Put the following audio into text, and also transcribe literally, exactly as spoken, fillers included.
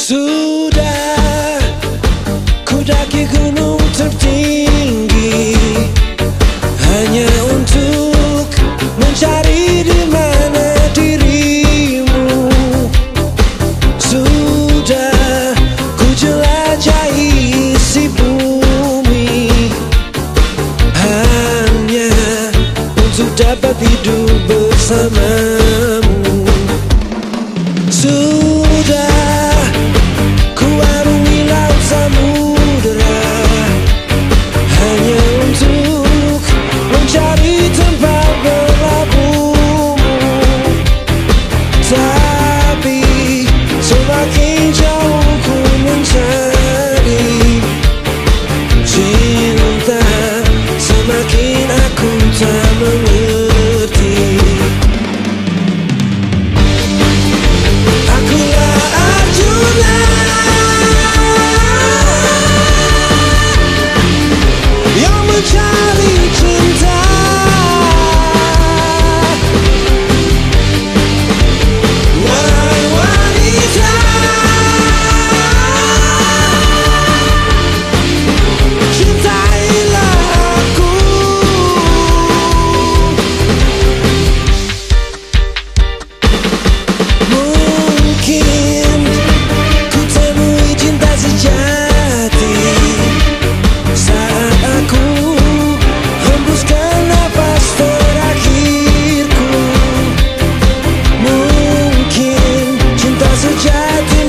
Sudah ku daki gunung tertinggi hanya untuk mencari di mana dirimu. Sudah ku jelajahi isi bumi hanya untuk dapat hidup bersamamu. Sudah ku arungi laut samudera hanya untuk mencari tempat berlabuhmu. Tapi semakin jauh ku mencari cinta, semakin aku tak mengerti. Akulah Arjuna yang mencari cinta. Wahai wanita, cintailah aku. Mungkin ku temui cinta sejati saat aku hembuskan nafas terakhirku. Mungkin cinta sejati